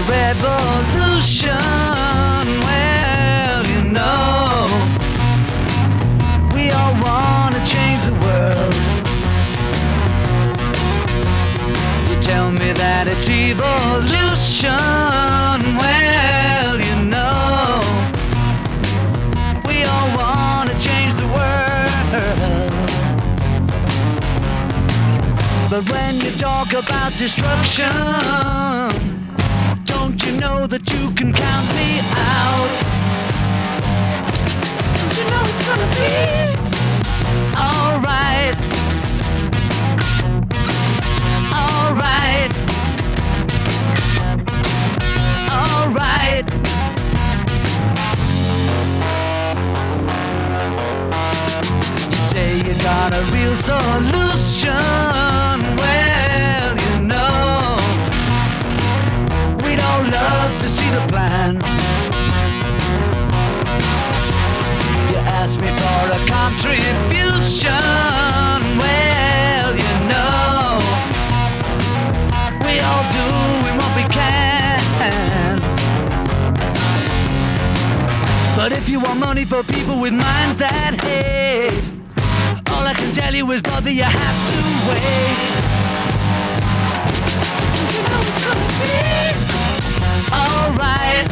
revolution. Well, you know, we all want to change the world. You tell me that it's evolution. Well, you know, we all want to change the world. But when you talk about destruction, don't you know that you can count me out? Don't you know it's gonna be alright? Alright. Alright. You say you got a real solution. Well, you know, we'd all love to see the plan. You ask me for a contribution. Well, you know, we all doing what we can. But if you want money for people with minds that hate, all I can tell you is, brother, you have to wait. You know it's gonna be alright.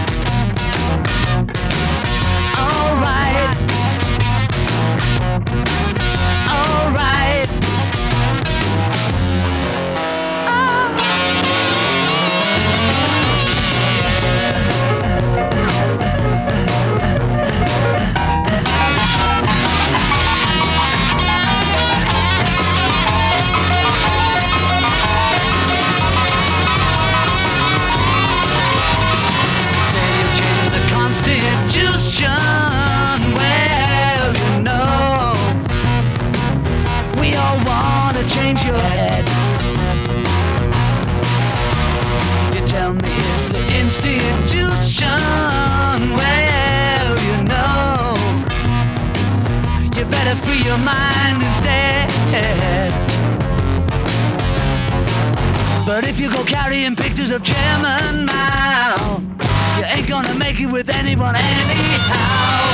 Alright. Alright. Constitution, well, you know, we all want to change your head. You tell me it's the institution, well, you know, you better free your mind instead. But if you go carrying pictures of Chairman Mao, you ain't gonna make it with anyone anyhow.